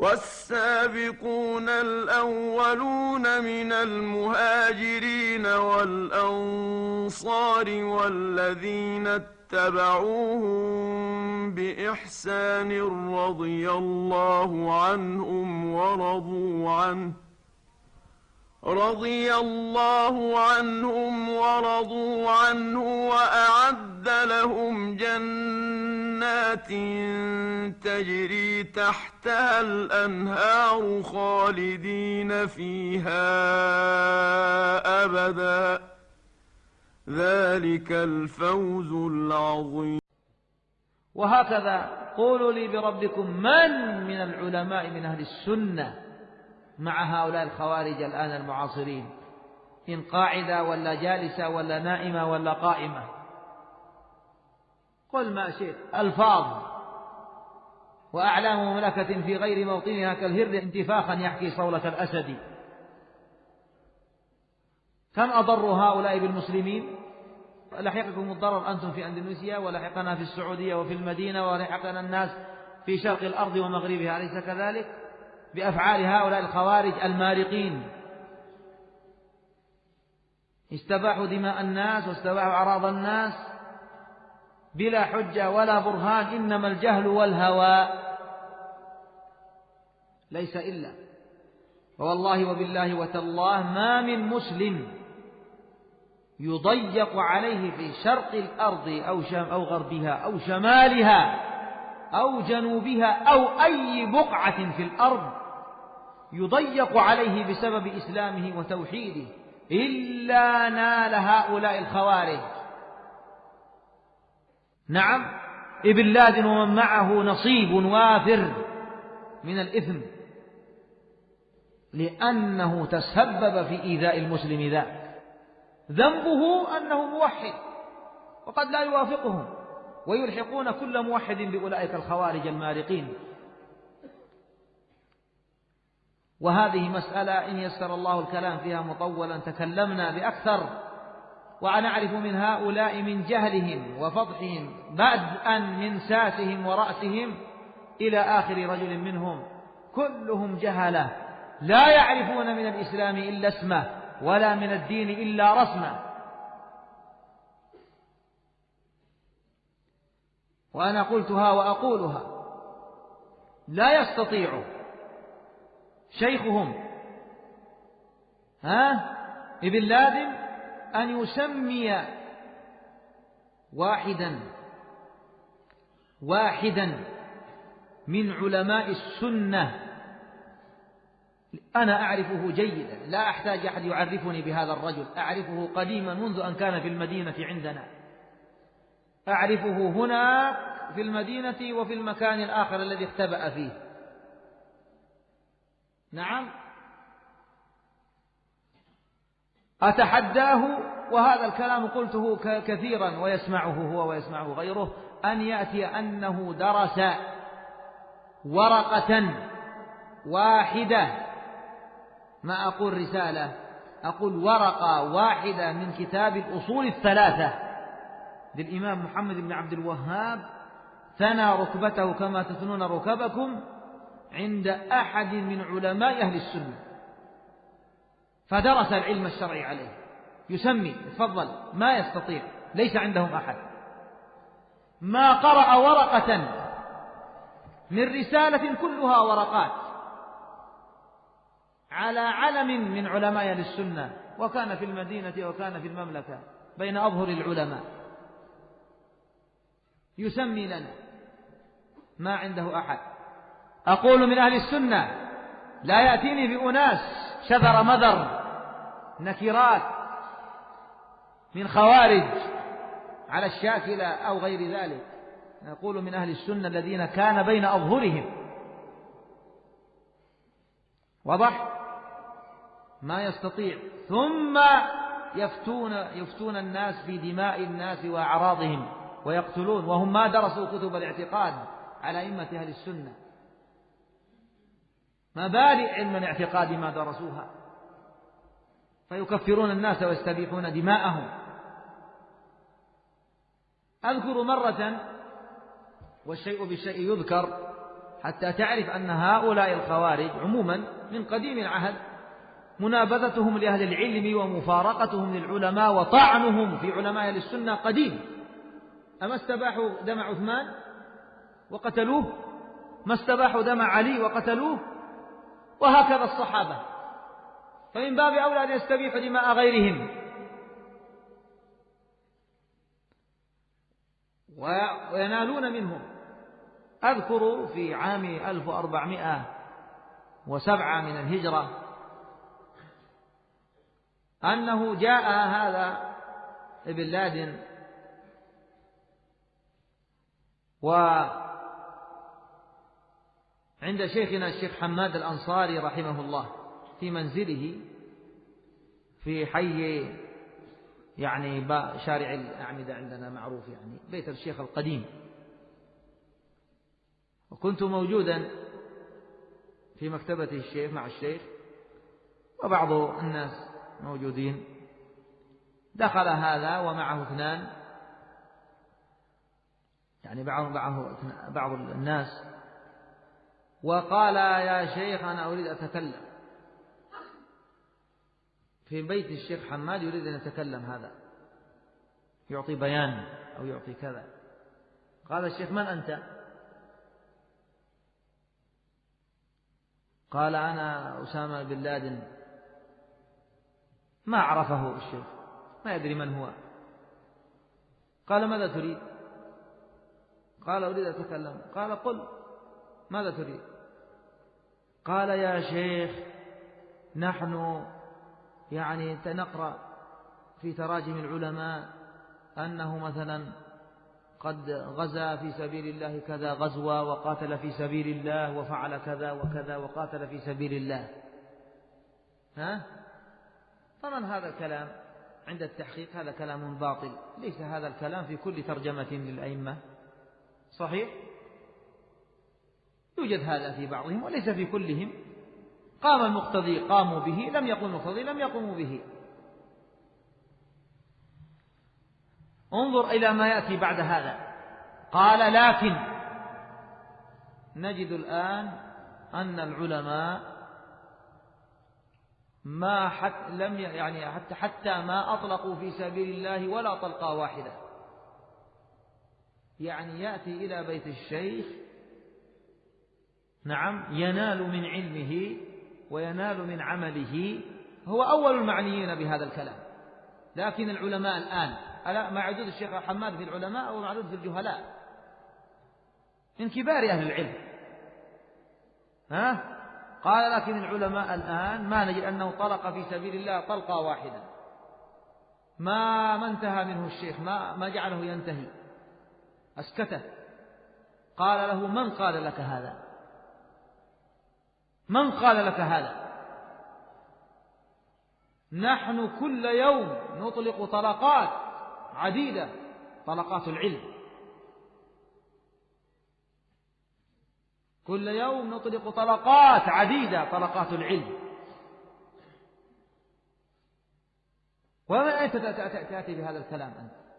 والسابقون الأولون من المهاجرين والأنصار والذين اتبعوهم بإحسان رضي الله عنهم ورضوا عنه وأعد لهم جنات تجري تحتها الأنهار خالدين فيها أبدا ذلك الفوز العظيم. وهكذا قولوا لي بربكم من العلماء من أهل السنة مع هؤلاء الخوارج الآن المعاصرين، إن قاعدة ولا جالسة ولا نائمة ولا قائمة، قل ما شئت، ألفاظ وأعلام مملكة في غير موطنها كالهر انتفاخا يحكي صولة الأسد. كم أضروا هؤلاء بالمسلمين؟ لحقكم الضرر أنتم في أندونيسيا، ولحقنا في السعودية وفي المدينة، ولحقنا الناس في شرق الأرض ومغربها، أليس كذلك؟ بأفعال هؤلاء الخوارج المارقين، استباحوا دماء الناس واستباحوا أعراض الناس بلا حجة ولا برهان، إنما الجهل والهوى ليس إلا. والله وبالله وتالله ما من مسلم يضيق عليه في شرق الأرض أو غربها أو شمالها أو جنوبها أو أي بقعة في الأرض يضيق عليه بسبب إسلامه وتوحيده إلا نال هؤلاء الخوارج. نعم، ابن لادن ومن معه نصيب وافر من الإثم، لأنه تسبب في إيذاء المسلم ذاك. ذنبه أنه موحد وقد لا يوافقهم، ويلحقون كل موحد بأولئك الخوارج المارقين. وهذه مسألة إن يسر الله الكلام فيها مطولا تكلمنا بأكثر، ونعرف من هؤلاء من جهلهم وفضحهم بدءا من ساسهم ورأسهم إلى آخر رجل منهم، كلهم جهلة لا يعرفون من الإسلام إلا اسمه ولا من الدين إلا رسمه. وأنا قلتها وأقولها، لا يستطيع شيخهم ابن لادن أن يسمي واحدا من علماء السنة أنا أعرفه جيدا، لا أحتاج أحد يعرفني بهذا الرجل، أعرفه قديما منذ أن كان في المدينة عندنا، أعرفه هنا في المدينة وفي المكان الآخر الذي اختبأ فيه. نعم، أتحداه، وهذا الكلام قلته كثيرا ويسمعه هو ويسمعه غيره، أن يأتي أنه درس ورقة واحدة، ما أقول رسالة، أقول ورقة واحدة من كتاب الأصول الثلاثة للإمام محمد بن عبد الوهاب، ثنى ركبته كما تثنون ركبكم عند أحد من علماء أهل السنة، فدرس العلم الشرعي عليه، يسمي تفضل، ما يستطيع، ليس عندهم أحد ما قرأ ورقة من رسالة كلها ورقات على علم من علماء أهل السنة، وكان في المدينة وكان في المملكة بين أظهر العلماء، يسمي لنا، ما عنده أحد. أقول من أهل السنة، لا يأتيني بأناس شذر مذر نكرات من خوارج على الشاكلة أو غير ذلك، نقول من أهل السنة الذين كان بين أظهرهم. وضح؟ ما يستطيع، ثم يفتون الناس في دماء الناس وأعراضهم ويقتلون، وهم ما درسوا كتب الاعتقاد على أئمة أهل السنة، مبادئ علم الاعتقاد ما درسوها، فيكفرون الناس ويستبيحون دماءهم. أذكر مرة، والشيء بالشيء يذكر، حتى تعرف أن هؤلاء الخوارج عموما من قديم العهد منابذتهم لأهل العلم ومفارقتهم للعلماء وطعنهم في علماء أهل السنة قديم. أما استباحوا دم عثمان وقتلوه؟ ما استباحوا دم علي وقتلوه؟ وهكذا الصحابة، فمن باب أولى أن يستبيحوا دماء غيرهم. وينالون منهم. أذكر في عام 1407 من الهجرة أنه جاء هذا ابن لادن وعند شيخنا الشيخ حماد الأنصاري رحمه الله في منزله في حي يعني شارع الأعمدة عندنا معروف، يعني بيت الشيخ القديم. وكنت موجودا في مكتبة الشيخ مع الشيخ وبعض الناس موجودين. دخل هذا ومعه اثنان، يعني بعض الناس، وقال: يا شيخ أنا أريد أتكلم. في بيت الشيخ حماد يريد أن يتكلم، هذا يعطي بيان أو يعطي كذا. قال الشيخ: من أنت؟ قال: أنا أسامة بن لادن. ما عرفه الشيخ، ما يدري من هو. قال: ماذا تريد؟ قال: أريد أتكلم. قال: قل ماذا تريد؟ قال: يا شيخ نحن يعني نقرأ في تراجم العلماء أنه مثلا قد غزا في سبيل الله كذا غزوة وقاتل في سبيل الله وفعل كذا وكذا وقاتل في سبيل الله. طبعا هذا الكلام عند التحقيق هذا كلام باطل، ليس هذا الكلام في كل ترجمة للأئمة صحيح، يوجد هذا في بعضهم وليس في كلهم. قام المقتضي قاموا به، لم يقم المقتضي لم يقوموا به. انظر إلى ما يأتي بعد هذا. قال: لكن نجد الآن أن العلماء ما لم يعني حتى ما أطلقوا في سبيل الله ولا طلقة واحدة. يعني يأتي إلى بيت الشيخ، نعم، ينال من علمه وينال من عمله، هو أول المعنيين بهذا الكلام. لكن العلماء الآن ألا معدود الشيخ حماد في العلماء أو معدود في الجهلاء من كبار أهل العلم. قال: لكن العلماء الآن ما نجد أنه طلق في سبيل الله طلقة واحدة، ما انتهى منه الشيخ، ما جعله ينتهي، أسكته. قال له: من قال لك هذا؟ من قال لك هذا؟ نحن كل يوم نطلق طلقات عديدة، طلقات العلم، كل يوم نطلق طلقات عديدة، طلقات العلم. وما أنت تأتي بهذا الكلام أنت؟